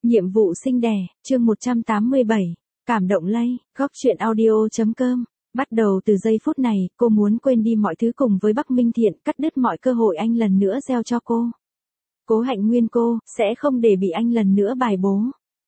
Nhiệm vụ sinh đẻ, chương 187, cảm động lây, góc truyện audio.com. Bắt đầu từ giây phút này, cô muốn quên đi mọi thứ cùng với Bắc Minh Thiện, cắt đứt mọi cơ hội anh lần nữa gieo cho cô. Cố Hạnh Nguyên cô, sẽ không để bị anh lần nữa bài bố.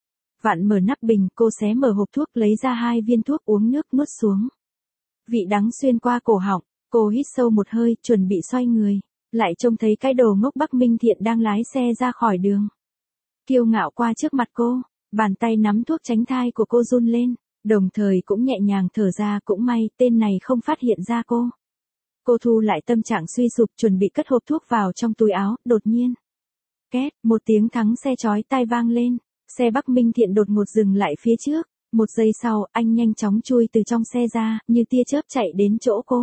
Vặn mở nắp bình, cô xé mở hộp thuốc lấy ra 2 viên thuốc uống nước nuốt xuống. Vị đắng xuyên qua cổ họng, cô hít sâu một hơi, chuẩn bị xoay người. Lại trông thấy cái đồ ngốc Bắc Minh Thiện đang lái xe ra khỏi đường. Kiêu ngạo qua trước mặt cô, bàn tay nắm thuốc tránh thai của cô run lên, đồng thời cũng nhẹ nhàng thở ra, cũng may tên này không phát hiện ra cô. Cô thu lại tâm trạng suy sụp, chuẩn bị cất hộp thuốc vào trong túi áo, đột nhiên. Két, một tiếng thắng xe chói tai vang lên, xe Bắc Minh Thiện đột ngột dừng lại phía trước, một giây sau, anh nhanh chóng chui từ trong xe ra, như tia chớp chạy đến chỗ cô.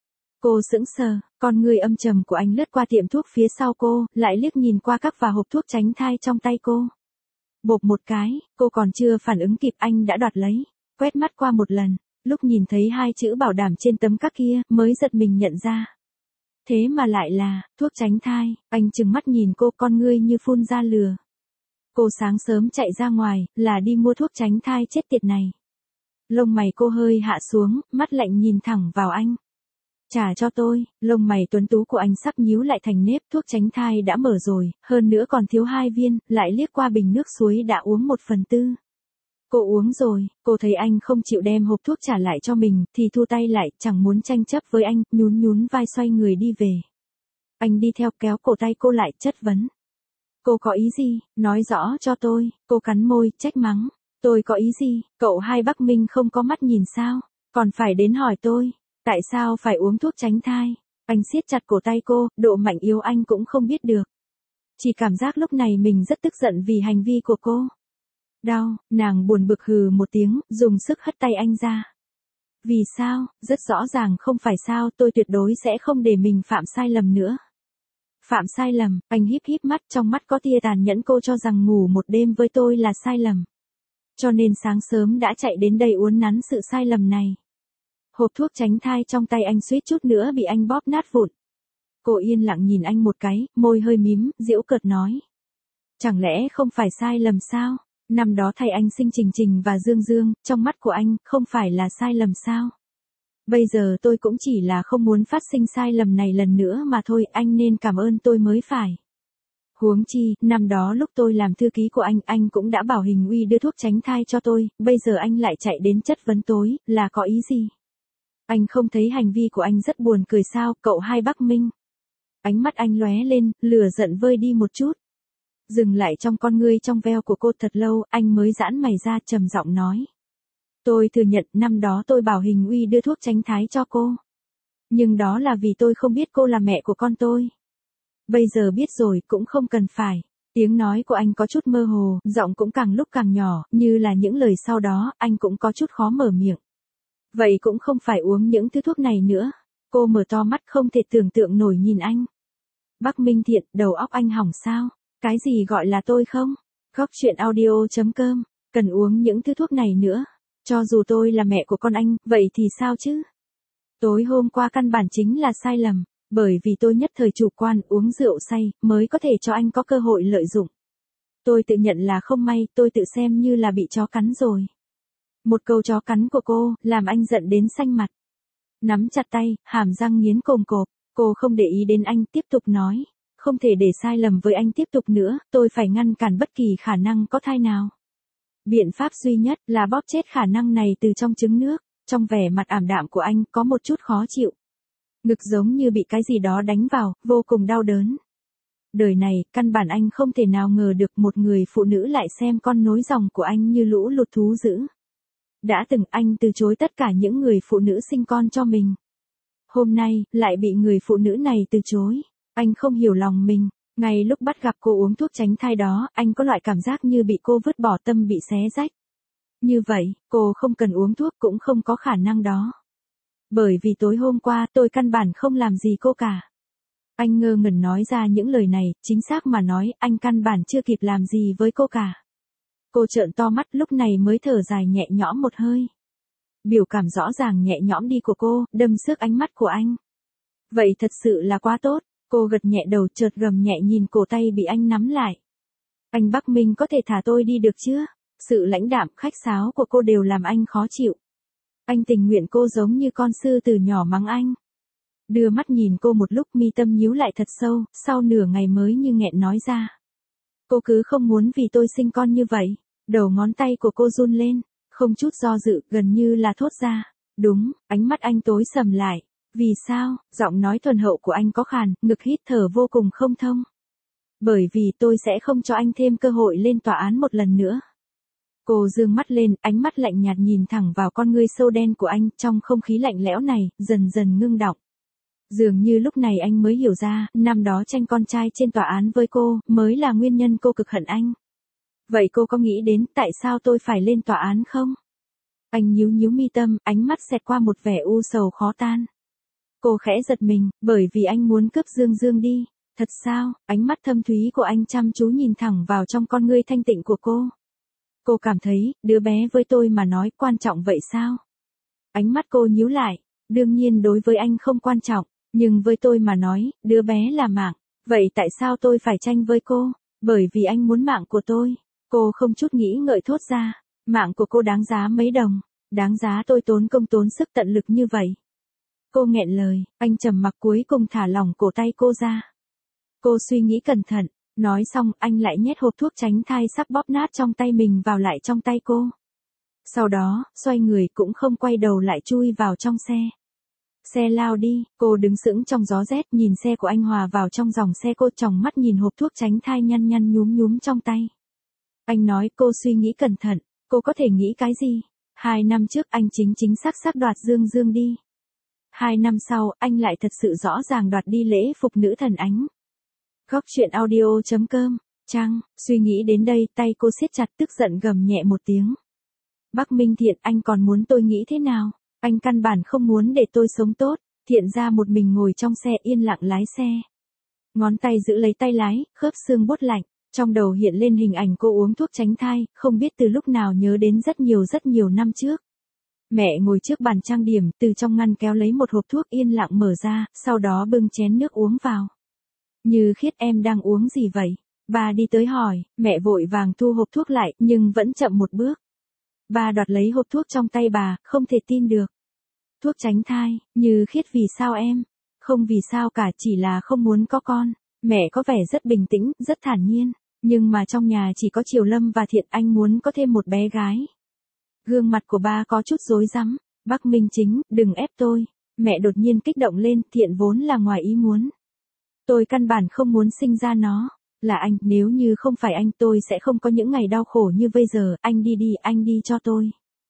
Cô sững sờ, con người âm trầm của anh lướt qua tiệm thuốc phía sau cô, lại liếc nhìn qua các và hộp thuốc tránh thai trong tay cô. Bộp một cái, cô còn chưa phản ứng kịp anh đã đoạt lấy, quét mắt qua một lần, lúc nhìn thấy 2 chữ bảo đảm trên tấm các kia, mới giật mình nhận ra. Thế mà lại là, thuốc tránh thai, anh trừng mắt nhìn cô, con ngươi như phun ra lửa. Cô sáng sớm chạy ra ngoài, là đi mua thuốc tránh thai chết tiệt này. Lông mày cô hơi hạ xuống, mắt lạnh nhìn thẳng vào anh. Trả cho tôi, lông mày tuấn tú của anh sắp nhíu lại thành nếp, thuốc tránh thai đã mở rồi, hơn nữa còn thiếu 2 viên, lại liếc qua bình nước suối đã uống 1/4. Cô uống rồi, cô thấy anh không chịu đem hộp thuốc trả lại cho mình, thì thu tay lại, chẳng muốn tranh chấp với anh, nhún vai xoay người đi về. Anh đi theo kéo cổ tay cô lại, chất vấn. Cô có ý gì, nói rõ cho tôi, cô cắn môi, trách mắng. Tôi có ý gì, cậu hai Bắc Minh không có mắt nhìn sao, còn phải đến hỏi tôi. Tại sao phải uống thuốc tránh thai? Anh siết chặt cổ tay cô, độ mạnh yếu anh cũng không biết được. Chỉ cảm giác lúc này mình rất tức giận vì hành vi của cô. Đau, nàng buồn bực hừ một tiếng, dùng sức hất tay anh ra. Vì sao, rất rõ ràng không phải sao, tôi tuyệt đối sẽ không để mình phạm sai lầm nữa. Phạm sai lầm, anh híp mắt, trong mắt có tia tàn nhẫn. Cô cho rằng ngủ một đêm với tôi là sai lầm. Cho nên sáng sớm đã chạy đến đây uốn nắn sự sai lầm này. Hộp thuốc tránh thai trong tay anh suýt chút nữa bị anh bóp nát vụn. Cô yên lặng nhìn anh một cái, môi hơi mím, giễu cợt nói. Chẳng lẽ không phải sai lầm sao? Năm đó thay anh sinh Trình Trình và Dương Dương, trong mắt của anh, không phải là sai lầm sao? Bây giờ tôi cũng chỉ là không muốn phát sinh sai lầm này lần nữa mà thôi, anh nên cảm ơn tôi mới phải. Huống chi, năm đó lúc tôi làm thư ký của anh cũng đã bảo Hình Uy đưa thuốc tránh thai cho tôi, bây giờ anh lại chạy đến chất vấn tối, là có ý gì? Anh không thấy hành vi của anh rất buồn cười sao, cậu hai Bắc Minh? Ánh mắt anh lóe lên, lửa giận vơi đi một chút. Dừng lại trong con ngươi trong veo của cô thật lâu, anh mới giãn mày ra, trầm giọng nói. Tôi thừa nhận năm đó tôi bảo Hình Uy đưa thuốc tránh thai cho cô. Nhưng đó là vì tôi không biết cô là mẹ của con tôi. Bây giờ biết rồi cũng không cần phải. Tiếng nói của anh có chút mơ hồ, giọng cũng càng lúc càng nhỏ, như là những lời sau đó, anh cũng có chút khó mở miệng. Vậy cũng không phải uống những thứ thuốc này nữa. Cô mở to mắt không thể tưởng tượng nổi nhìn anh. Bắc Minh Thiện, đầu óc anh hỏng sao? Cái gì gọi là tôi không? Góc truyện audio.com, cần uống những thứ thuốc này nữa. Cho dù tôi là mẹ của con anh, vậy thì sao chứ? Tối hôm qua căn bản chính là sai lầm, bởi vì tôi nhất thời chủ quan uống rượu say, mới có thể cho anh có cơ hội lợi dụng. Tôi tự nhận là không may, tôi tự xem như là bị chó cắn rồi. Một câu chó cắn của cô, làm anh giận đến xanh mặt. Nắm chặt tay, hàm răng nghiến cồm cộp, cô không để ý đến anh, tiếp tục nói. Không thể để sai lầm với anh tiếp tục nữa, tôi phải ngăn cản bất kỳ khả năng có thai nào. Biện pháp duy nhất là bóp chết khả năng này từ trong trứng nước. Trong vẻ mặt ảm đạm của anh có một chút khó chịu. Ngực giống như bị cái gì đó đánh vào, vô cùng đau đớn. Đời này, căn bản anh không thể nào ngờ được một người phụ nữ lại xem con nối dòng của anh như lũ lụt thú dữ. Đã từng anh từ chối tất cả những người phụ nữ sinh con cho mình. Hôm nay, lại bị người phụ nữ này từ chối. Anh không hiểu lòng mình. Ngay lúc bắt gặp cô uống thuốc tránh thai đó, anh có loại cảm giác như bị cô vứt bỏ, tâm bị xé rách. Như vậy, cô không cần uống thuốc cũng không có khả năng đó. Bởi vì tối hôm qua tôi căn bản không làm gì cô cả. Anh ngơ ngẩn nói ra những lời này, chính xác mà nói, anh căn bản chưa kịp làm gì với cô cả. Cô trợn to mắt lúc này mới thở dài nhẹ nhõm một hơi. Biểu cảm rõ ràng nhẹ nhõm đi của cô, đâm xước ánh mắt của anh. Vậy thật sự là quá tốt, cô gật nhẹ đầu chợt gầm nhẹ nhìn cổ tay bị anh nắm lại. Anh Bắc Minh có thể thả tôi đi được chưa? Sự lãnh đạm, khách sáo của cô đều làm anh khó chịu. Anh tình nguyện cô giống như con sư tử nhỏ mắng anh. Đưa mắt nhìn cô một lúc, mi tâm nhíu lại thật sâu, sau nửa ngày mới như nghẹn nói ra. Cô cứ không muốn vì tôi sinh con như vậy. Đầu ngón tay của cô run lên, không chút do dự, gần như là thốt ra. Đúng, ánh mắt anh tối sầm lại. Vì sao? Giọng nói thuần hậu của anh có khàn, ngực hít thở vô cùng không thông. Bởi vì tôi sẽ không cho anh thêm cơ hội lên tòa án một lần nữa. Cô dương mắt lên, ánh mắt lạnh nhạt nhìn thẳng vào con ngươi sâu đen của anh, trong không khí lạnh lẽo này, dần dần ngưng đọng. Dường như lúc này anh mới hiểu ra, năm đó tranh con trai trên tòa án với cô, mới là nguyên nhân cô cực hận anh. Vậy cô có nghĩ đến tại sao tôi phải lên tòa án không? Anh nhíu nhíu mi tâm, ánh mắt xẹt qua một vẻ u sầu khó tan. Cô khẽ giật mình, bởi vì anh muốn cướp Dương Dương đi. Thật sao? Ánh mắt thâm thúy của anh chăm chú nhìn thẳng vào trong con ngươi thanh tịnh của cô. Cô cảm thấy, đứa bé với tôi mà nói quan trọng vậy sao? Ánh mắt cô nhíu lại, đương nhiên đối với anh không quan trọng, nhưng với tôi mà nói, đứa bé là mạng. Vậy tại sao tôi phải tranh với cô? Bởi vì anh muốn mạng của tôi. Cô không chút nghĩ ngợi thốt ra, mạng của cô đáng giá mấy đồng, đáng giá tôi tốn công tốn sức tận lực như vậy. Cô nghẹn lời, anh trầm mặc cuối cùng thả lỏng cổ tay cô ra. Cô suy nghĩ cẩn thận, nói xong anh lại nhét hộp thuốc tránh thai sắp bóp nát trong tay mình vào lại trong tay cô. Sau đó, xoay người cũng không quay đầu lại chui vào trong xe. Xe lao đi, cô đứng sững trong gió rét nhìn xe của anh hòa vào trong dòng xe, cô tròng mắt nhìn hộp thuốc tránh thai nhăn nhăn nhúm nhúm trong tay. Anh nói cô suy nghĩ cẩn thận, cô có thể nghĩ cái gì? 2 năm trước anh chính chính xác đoạt Dương Dương đi. 2 năm sau, anh lại thật sự rõ ràng đoạt đi lễ phục nữ thần ánh. Góc truyện audio.com, Trăng, suy nghĩ đến đây, tay cô siết chặt, tức giận gầm nhẹ một tiếng. Bắc Minh Thiện, anh còn muốn tôi nghĩ thế nào? Anh căn bản không muốn để tôi sống tốt. Thiện ra một mình ngồi trong xe yên lặng lái xe. Ngón tay giữ lấy tay lái, khớp xương buốt lạnh. Trong đầu hiện lên hình ảnh cô uống thuốc tránh thai, không biết từ lúc nào nhớ đến rất nhiều năm trước. Mẹ ngồi trước bàn trang điểm, từ trong ngăn kéo lấy một hộp thuốc yên lặng mở ra, sau đó bưng chén nước uống vào. Như Khiết, em đang uống gì vậy? Ba đi tới hỏi, mẹ vội vàng thu hộp thuốc lại, nhưng vẫn chậm một bước. Ba đoạt lấy hộp thuốc trong tay bà, không thể tin được. Thuốc tránh thai, Như Khiết, vì sao em? Không vì sao cả, chỉ là không muốn có con. Mẹ có vẻ rất bình tĩnh, rất thản nhiên. Nhưng mà trong nhà chỉ có Triều Lâm và Thiện, anh muốn có thêm một bé gái. Gương mặt của ba có chút rối rắm. Bắc Minh Chính, đừng ép tôi. Mẹ đột nhiên kích động lên, Thiện vốn là ngoài ý muốn. Tôi căn bản không muốn sinh ra nó. Là anh, nếu như không phải anh tôi sẽ không có những ngày đau khổ như bây giờ, anh đi đi, anh đi cho tôi.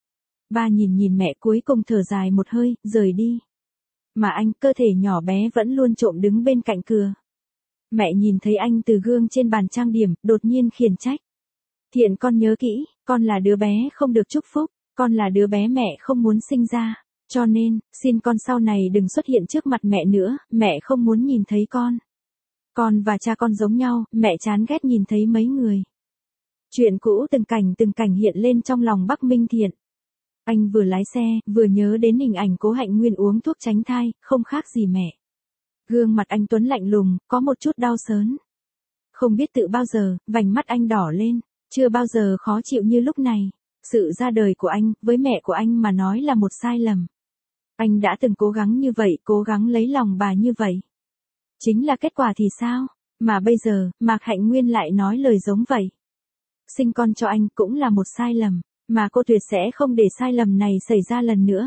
Ba nhìn mẹ cuối cùng thở dài một hơi, rời đi. Mà anh, cơ thể nhỏ bé vẫn luôn trộm đứng bên cạnh cửa. Mẹ nhìn thấy anh từ gương trên bàn trang điểm, đột nhiên khiển trách. Thiện, con nhớ kỹ, con là đứa bé không được chúc phúc, con là đứa bé mẹ không muốn sinh ra. Cho nên, xin con sau này đừng xuất hiện trước mặt mẹ nữa, mẹ không muốn nhìn thấy con. Con và cha con giống nhau, mẹ chán ghét nhìn thấy mấy người. Chuyện cũ từng cảnh hiện lên trong lòng Bắc Minh Thiện. Anh vừa lái xe, vừa nhớ đến hình ảnh Cố Hạnh Nguyên uống thuốc tránh thai, không khác gì mẹ. Gương mặt anh tuấn lạnh lùng, có một chút đau đớn. Không biết tự bao giờ, vành mắt anh đỏ lên, chưa bao giờ khó chịu như lúc này. Sự ra đời của anh, với mẹ của anh mà nói là một sai lầm. Anh đã từng cố gắng như vậy, cố gắng lấy lòng bà như vậy. Chính là kết quả thì sao? Mà bây giờ, Mạc Hạnh Nguyên lại nói lời giống vậy. Sinh con cho anh cũng là một sai lầm, mà cô tuyệt sẽ không để sai lầm này xảy ra lần nữa.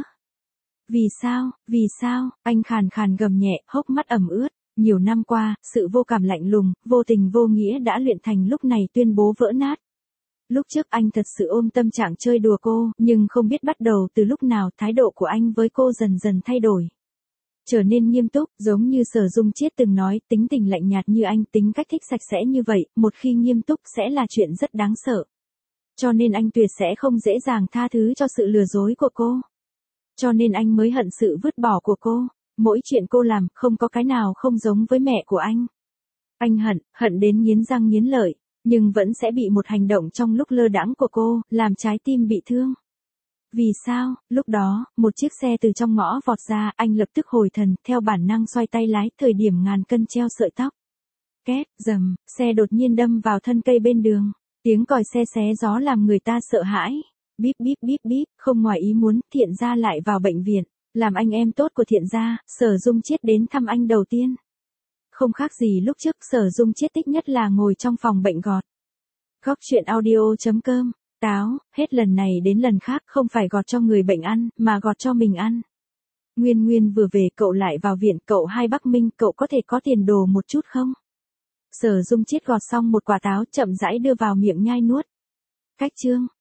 Vì sao, anh khàn khàn gầm nhẹ, hốc mắt ẩm ướt. Nhiều năm qua, sự vô cảm lạnh lùng, vô tình vô nghĩa đã luyện thành lúc này tuyên bố vỡ nát. Lúc trước anh thật sự ôm tâm trạng chơi đùa cô, nhưng không biết bắt đầu từ lúc nào thái độ của anh với cô dần dần thay đổi. Trở nên nghiêm túc, giống như Sở Dung Chiết từng nói, tính tình lạnh nhạt như anh, tính cách thích sạch sẽ như vậy, một khi nghiêm túc sẽ là chuyện rất đáng sợ. Cho nên anh tuyệt sẽ không dễ dàng tha thứ cho sự lừa dối của cô. Cho nên anh mới hận sự vứt bỏ của cô. Mỗi chuyện cô làm, không có cái nào không giống với mẹ của anh. Anh hận đến nghiến răng nghiến lợi, nhưng vẫn sẽ bị một hành động trong lúc lơ đãng của cô, làm trái tim bị thương. Vì sao? Lúc đó, một chiếc xe từ trong ngõ vọt ra, anh lập tức hồi thần, theo bản năng xoay tay lái, thời điểm ngàn cân treo sợi tóc. Két, rầm, xe đột nhiên đâm vào thân cây bên đường. Tiếng còi xe xé gió làm người ta sợ hãi. Bíp bíp bíp bíp, không ngoài ý muốn, Thiện Gia lại vào bệnh viện. Làm anh em tốt của Thiện Gia, Sở Dung Chiết đến thăm anh đầu tiên. Không khác gì lúc trước, Sở Dung Chiết thích nhất là ngồi trong phòng bệnh gọt. Góc chuyện audio.com, táo, hết lần này đến lần khác không phải gọt cho người bệnh ăn, mà gọt cho mình ăn. Nguyên Nguyên vừa về cậu lại vào viện, cậu hai Bắc Minh, cậu có thể có tiền đồ một chút không? Sở Dung Chiết gọt xong một quả táo chậm rãi đưa vào miệng nhai nuốt. Cách chương.